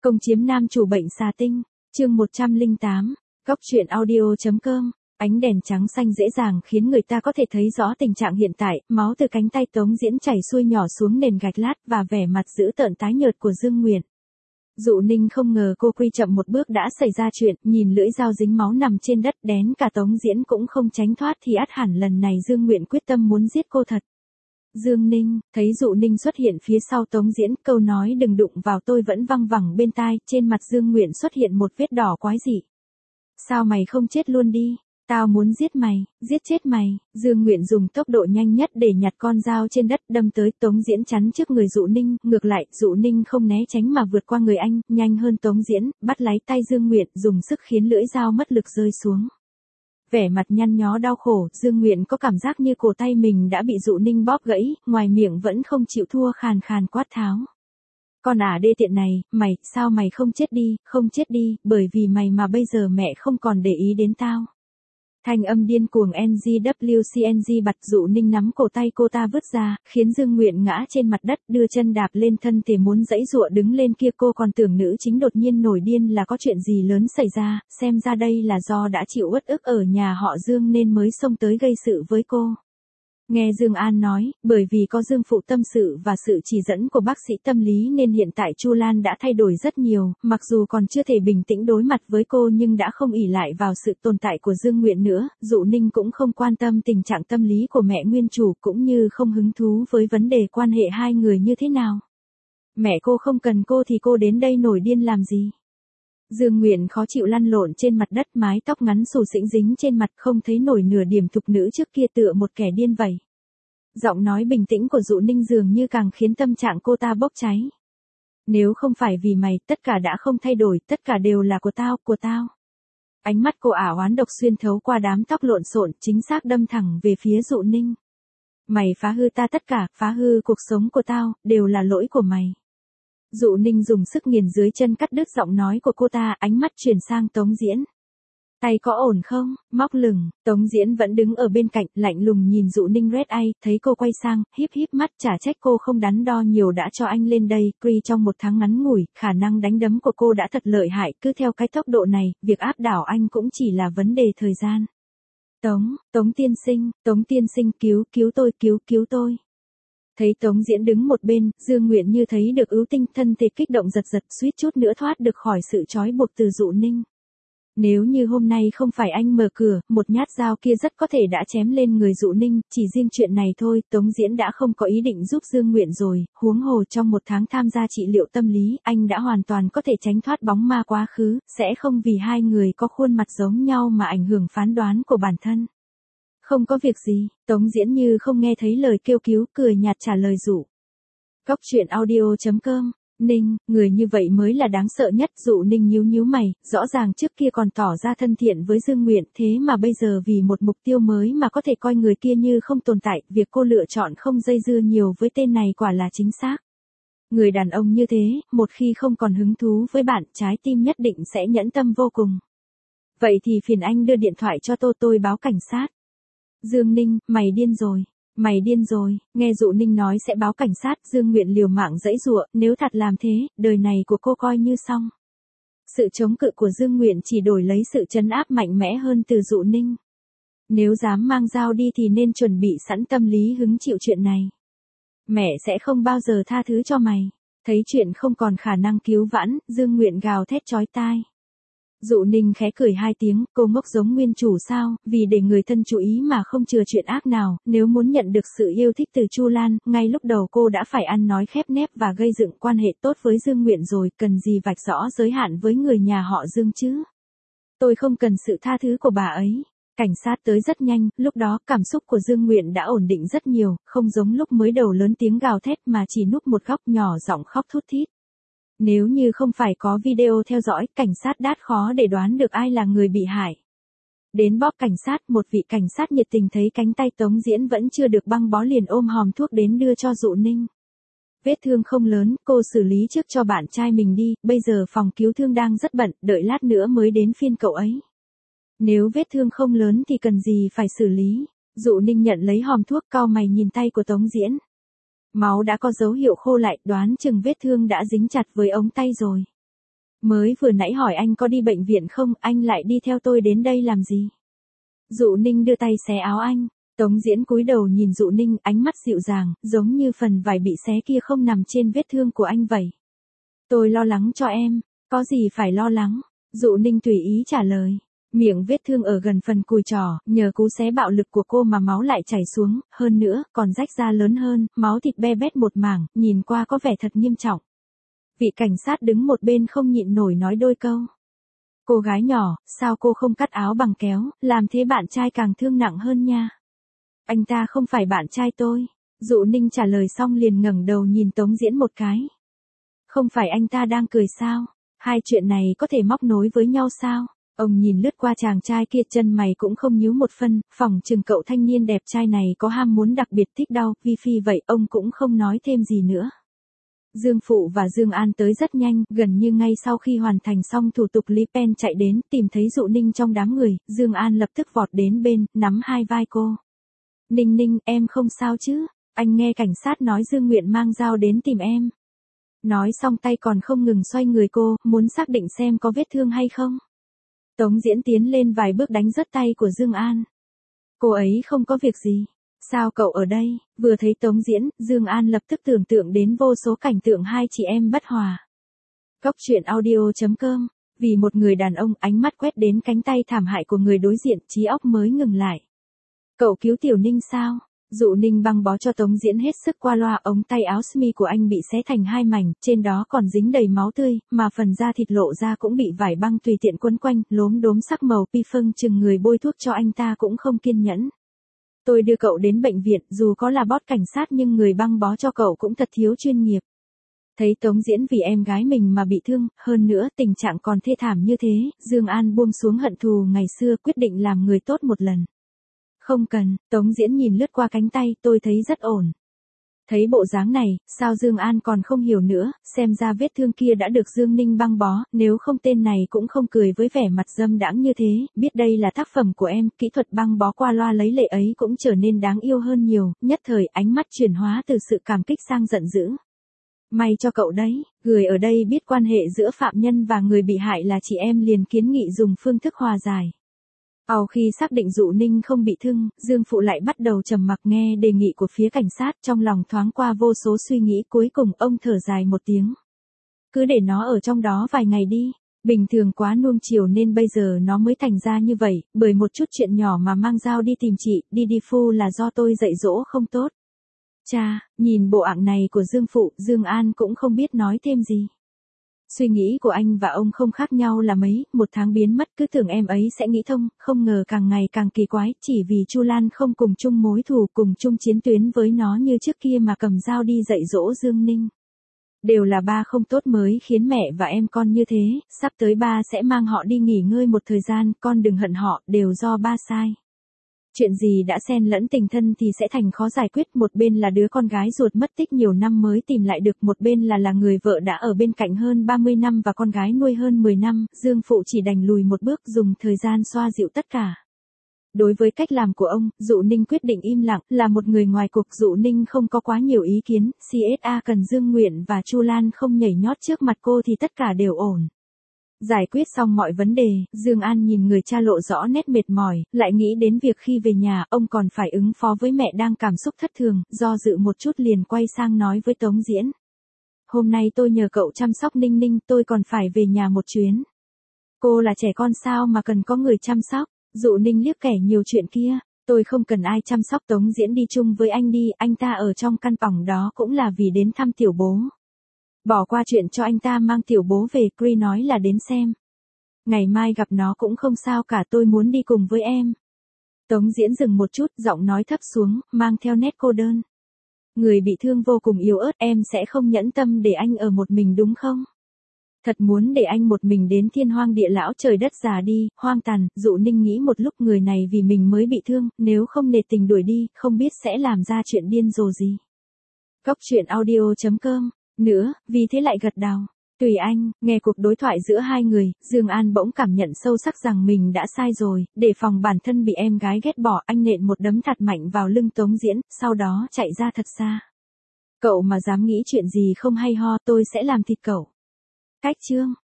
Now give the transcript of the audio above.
Công chiếm nam chủ bệnh xà tinh, chương 108, Góc truyện audio.com. Ánh đèn trắng xanh dễ dàng khiến người ta có thể thấy rõ tình trạng hiện tại, máu từ cánh tay Tống Diễn chảy xuôi nhỏ xuống nền gạch lát và vẻ mặt dữ tợn tái nhợt của Dương Nguyện. Dụ Ninh không ngờ cô quy chậm một bước đã xảy ra chuyện, nhìn lưỡi dao dính máu nằm trên đất đén cả Tống Diễn cũng không tránh thoát thì ắt hẳn lần này Dương Nguyện quyết tâm muốn giết cô thật. Dương Ninh, thấy Dụ Ninh xuất hiện phía sau Tống Diễn, câu nói đừng đụng vào tôi vẫn văng vẳng bên tai, trên mặt Dương Nguyện xuất hiện một vết đỏ quái dị. Sao mày không chết luôn đi? Tao muốn giết mày, giết chết mày. Dương Nguyện dùng tốc độ nhanh nhất để nhặt con dao trên đất đâm tới Tống Diễn chắn trước người Dụ Ninh, ngược lại, Dụ Ninh không né tránh mà vượt qua người anh, nhanh hơn Tống Diễn, bắt lấy tay Dương Nguyện, dùng sức khiến lưỡi dao mất lực rơi xuống. Vẻ mặt nhăn nhó đau khổ, Dương Nguyện có cảm giác như cổ tay mình đã bị Dụ Ninh bóp gãy, ngoài miệng vẫn không chịu thua khàn khàn quát tháo. Con đê tiện này, mày, sao mày không chết đi, bởi vì mày mà bây giờ mẹ không còn để ý đến tao. Thanh âm điên cuồng NGWCNG bật Dụ Ninh nắm cổ tay cô ta vứt ra, khiến Dương Nguyện ngã trên mặt đất, đưa chân đạp lên thân thể muốn giãy giụa đứng lên kia. Cô còn tưởng nữ chính đột nhiên nổi điên là có chuyện gì lớn xảy ra, xem ra đây là do đã chịu uất ức ở nhà họ Dương nên mới xông tới gây sự với cô. Nghe Dương An nói, bởi vì có Dương Phụ tâm sự và sự chỉ dẫn của bác sĩ tâm lý nên hiện tại Chu Lan đã thay đổi rất nhiều, mặc dù còn chưa thể bình tĩnh đối mặt với cô nhưng đã không ỷ lại vào sự tồn tại của Dương Nguyện nữa. Dụ Ninh cũng không quan tâm tình trạng tâm lý của mẹ nguyên chủ cũng như không hứng thú với vấn đề quan hệ hai người như thế nào. Mẹ cô không cần cô thì cô đến đây nổi điên làm gì? Dương Nguyện khó chịu lăn lộn trên mặt đất, mái tóc ngắn xù xĩnh dính trên mặt, không thấy nổi nửa điểm thục nữ trước kia, tựa một kẻ điên vậy. Giọng nói bình tĩnh của Dụ Ninh dường như càng khiến tâm trạng cô ta bốc cháy. Nếu không phải vì mày, tất cả đã không thay đổi, tất cả đều là của tao. Ánh mắt cô ảo oán độc xuyên thấu qua đám tóc lộn xộn, chính xác đâm thẳng về phía Dụ Ninh. Mày phá hư ta tất cả, phá hư cuộc sống của tao, đều là lỗi của mày. Dụ Ninh dùng sức nghiền dưới chân cắt đứt giọng nói của cô ta, ánh mắt chuyển sang Tống Diễn. Tay có ổn không? Móc lửng, Tống Diễn vẫn đứng ở bên cạnh, lạnh lùng nhìn Dụ Ninh red eye, thấy cô quay sang, híp mắt, chả trách cô không đắn đo nhiều đã cho anh lên đây, trong một tháng ngắn ngủi, khả năng đánh đấm của cô đã thật lợi hại, cứ theo cái tốc độ này, việc áp đảo anh cũng chỉ là vấn đề thời gian. Tống tiên sinh, cứu tôi. Thấy Tống Diễn đứng một bên, Dương Nguyện như thấy được ưu tinh, thân thể kích động giật, suýt chút nữa thoát được khỏi sự trói buộc từ Dụ Ninh. Nếu như hôm nay không phải anh mở cửa, một nhát dao kia rất có thể đã chém lên người Dụ Ninh, chỉ riêng chuyện này thôi, Tống Diễn đã không có ý định giúp Dương Nguyện rồi, huống hồ trong một tháng tham gia trị liệu tâm lý, anh đã hoàn toàn có thể tránh thoát bóng ma quá khứ, sẽ không vì hai người có khuôn mặt giống nhau mà ảnh hưởng phán đoán của bản thân. Không có việc gì, Tống Diễn như không nghe thấy lời kêu cứu, cười nhạt trả lời Dụ. Góc truyện audio.com. Ninh, người như vậy mới là đáng sợ nhất. Dụ Ninh nhíu mày, rõ ràng trước kia còn tỏ ra thân thiện với Dương Nguyện, thế mà bây giờ vì một mục tiêu mới mà có thể coi người kia như không tồn tại, việc cô lựa chọn không dây dưa nhiều với tên này quả là chính xác. Người đàn ông như thế, một khi không còn hứng thú với bạn, trái tim nhất định sẽ nhẫn tâm vô cùng. Vậy thì phiền anh đưa điện thoại cho tôi báo cảnh sát. Dương Ninh, mày điên rồi, nghe Dụ Ninh nói sẽ báo cảnh sát, Dương Nguyện liều mạng giãy giụa, nếu thật làm thế, đời này của cô coi như xong. Sự chống cự của Dương Nguyện chỉ đổi lấy sự trấn áp mạnh mẽ hơn từ Dụ Ninh. Nếu dám mang dao đi thì nên chuẩn bị sẵn tâm lý hứng chịu chuyện này. Mẹ sẽ không bao giờ tha thứ cho mày. Thấy chuyện không còn khả năng cứu vãn, Dương Nguyện gào thét chói tai. Dụ Ninh khẽ cười hai tiếng, cô ngốc giống nguyên chủ sao, vì để người thân chú ý mà không chừa chuyện ác nào, nếu muốn nhận được sự yêu thích từ Chu Lan, ngay lúc đầu cô đã phải ăn nói khép nép và gây dựng quan hệ tốt với Dương Nguyện rồi, cần gì vạch rõ giới hạn với người nhà họ Dương chứ. Tôi không cần sự tha thứ của bà ấy. Cảnh sát tới rất nhanh, lúc đó cảm xúc của Dương Nguyện đã ổn định rất nhiều, không giống lúc mới đầu lớn tiếng gào thét mà chỉ núp một góc nhỏ giọng khóc thút thít. Nếu như không phải có video theo dõi, cảnh sát đát khó để đoán được ai là người bị hại. Đến bóp cảnh sát, một vị cảnh sát nhiệt tình thấy cánh tay Tống Diễn vẫn chưa được băng bó liền ôm hòm thuốc đến đưa cho Dụ Ninh. Vết thương không lớn, cô xử lý trước cho bạn trai mình đi, bây giờ phòng cứu thương đang rất bận, đợi lát nữa mới đến phiên cậu ấy. Nếu vết thương không lớn thì cần gì phải xử lý. Dụ Ninh nhận lấy hòm thuốc, cau mày nhìn tay của Tống Diễn. Máu đã có dấu hiệu khô lại, đoán chừng vết thương đã dính chặt với ống tay rồi. Mới vừa nãy hỏi anh có đi bệnh viện không, anh lại đi theo tôi đến đây làm gì? Dụ Ninh đưa tay xé áo anh. Tống Diễn cúi đầu nhìn Dụ Ninh, ánh mắt dịu dàng, giống như phần vải bị xé kia không nằm trên vết thương của anh vậy. Tôi lo lắng cho em, có gì phải lo lắng? Dụ Ninh tùy ý trả lời. Miệng vết thương ở gần phần cùi trỏ, nhờ cú xé bạo lực của cô mà máu lại chảy xuống, hơn nữa, còn rách ra lớn hơn, máu thịt be bét một mảng, nhìn qua có vẻ thật nghiêm trọng. Vị cảnh sát đứng một bên không nhịn nổi nói đôi câu. Cô gái nhỏ, sao cô không cắt áo bằng kéo, làm thế bạn trai càng thương nặng hơn nha. Anh ta không phải bạn trai tôi. Dụ Ninh trả lời xong liền ngẩng đầu nhìn Tống Diễn một cái. Không phải anh ta đang cười sao? Hai chuyện này có thể móc nối với nhau sao? Ông nhìn lướt qua chàng trai kia, chân mày cũng không nhíu một phân, phỏng chừng cậu thanh niên đẹp trai này có ham muốn đặc biệt thích đau, vi phi vậy, ông cũng không nói thêm gì nữa. Dương Phụ và Dương An tới rất nhanh, gần như ngay sau khi hoàn thành xong thủ tục Lý Pen chạy đến, tìm thấy Dụ Ninh trong đám người, Dương An lập tức vọt đến bên, nắm hai vai cô. Ninh Ninh, em không sao chứ? Anh nghe cảnh sát nói Dương Nguyện mang dao đến tìm em. Nói xong tay còn không ngừng xoay người cô, muốn xác định xem có vết thương hay không. Tống Diễn tiến lên vài bước đánh rớt tay của Dương An. Cô ấy không có việc gì. Sao cậu ở đây? Vừa thấy Tống Diễn, Dương An lập tức tưởng tượng đến vô số cảnh tượng hai chị em bất hòa. Cóc truyện audio.com. Vì một người đàn ông, ánh mắt quét đến cánh tay thảm hại của người đối diện, trí óc mới ngừng lại. Cậu cứu Tiểu Ninh sao? Dụ Ninh băng bó cho Tống Diễn hết sức qua loa, ống tay áo smi của anh bị xé thành hai mảnh, trên đó còn dính đầy máu tươi, mà phần da thịt lộ ra cũng bị vải băng tùy tiện quấn quanh, lốm đốm sắc màu pi phâng, chừng người bôi thuốc cho anh ta cũng không kiên nhẫn. Tôi đưa cậu đến bệnh viện, dù có là boss cảnh sát nhưng người băng bó cho cậu cũng thật thiếu chuyên nghiệp. Thấy Tống Diễn vì em gái mình mà bị thương, hơn nữa tình trạng còn thê thảm như thế, Dương An buông xuống hận thù ngày xưa, quyết định làm người tốt một lần. Không cần, Tống Diễn nhìn lướt qua cánh tay, tôi thấy rất ổn. Thấy bộ dáng này, sao Dương An còn không hiểu nữa, xem ra vết thương kia đã được Dương Ninh băng bó, nếu không tên này cũng không cười với vẻ mặt dâm đãng như thế, biết đây là tác phẩm của em, kỹ thuật băng bó qua loa lấy lệ ấy cũng trở nên đáng yêu hơn nhiều, nhất thời ánh mắt chuyển hóa từ sự cảm kích sang giận dữ. May cho cậu đấy, người ở đây biết quan hệ giữa phạm nhân và người bị hại là chị em liền kiến nghị dùng phương thức hòa giải. Sau khi xác định Dụ Ninh không bị thương, Dương Phụ lại bắt đầu trầm mặc nghe đề nghị của phía cảnh sát, trong lòng thoáng qua vô số suy nghĩ, cuối cùng ông thở dài một tiếng. Cứ để nó ở trong đó vài ngày đi, bình thường quá nuông chiều nên bây giờ nó mới thành ra như vậy, bởi một chút chuyện nhỏ mà mang dao đi tìm chị, đi phu là do tôi dạy dỗ không tốt. Cha, nhìn bộ ạng này của Dương Phụ, Dương An cũng không biết nói thêm gì. Suy nghĩ của anh và ông không khác nhau là mấy, một tháng biến mất, cứ tưởng em ấy sẽ nghĩ thông, không ngờ càng ngày càng kỳ quái, chỉ vì Chu Lan không cùng chung mối thù, cùng chung chiến tuyến với nó như trước kia mà cầm dao đi dạy dỗ Dương Ninh. Đều là ba không tốt mới khiến mẹ và em con như thế, sắp tới ba sẽ mang họ đi nghỉ ngơi một thời gian, con đừng hận họ, đều do ba sai. Chuyện gì đã xen lẫn tình thân thì sẽ thành khó giải quyết, một bên là đứa con gái ruột mất tích nhiều năm mới tìm lại được, một bên là người vợ đã ở bên cạnh hơn 30 năm và con gái nuôi hơn 10 năm, Dương Phụ chỉ đành lùi một bước, dùng thời gian xoa dịu tất cả. Đối với cách làm của ông, Dụ Ninh quyết định im lặng, là một người ngoài cuộc, Dụ Ninh không có quá nhiều ý kiến, CSA cần Dương Nguyện và Chu Lan không nhảy nhót trước mặt cô thì tất cả đều ổn. Giải quyết xong mọi vấn đề, Dương An nhìn người cha lộ rõ nét mệt mỏi, lại nghĩ đến việc khi về nhà, ông còn phải ứng phó với mẹ đang cảm xúc thất thường, do dự một chút liền quay sang nói với Tống Diễn. Hôm nay tôi nhờ cậu chăm sóc Ninh Ninh, tôi còn phải về nhà một chuyến. Cô là trẻ con sao mà cần có người chăm sóc? Dụ Ninh liếc kẻ nhiều chuyện kia, tôi không cần ai chăm sóc, Tống Diễn đi chung với anh đi, anh ta ở trong căn phòng đó cũng là vì đến thăm tiểu bố. Bỏ qua chuyện cho anh ta mang tiểu bố về, Cree nói là đến xem. Ngày mai gặp nó cũng không sao cả, tôi muốn đi cùng với em. Tống Diễn dừng một chút, giọng nói thấp xuống, mang theo nét cô đơn. Người bị thương vô cùng yếu ớt, em sẽ không nhẫn tâm để anh ở một mình đúng không? Thật muốn để anh một mình đến thiên hoang địa lão, trời đất già đi, hoang tàn. Dụ Ninh nghĩ một lúc, người này vì mình mới bị thương, nếu không nề tình đuổi đi, không biết sẽ làm ra chuyện điên rồ gì. Cóc truyện audio.com. Nữa, vì thế lại gật đầu. Tùy anh, nghe cuộc đối thoại giữa hai người, Dương An bỗng cảm nhận sâu sắc rằng mình đã sai rồi, để phòng bản thân bị em gái ghét bỏ, anh nện một đấm thật mạnh vào lưng Tống Diễn, sau đó chạy ra thật xa. Cậu mà dám nghĩ chuyện gì không hay ho, tôi sẽ làm thịt cậu. Cách chương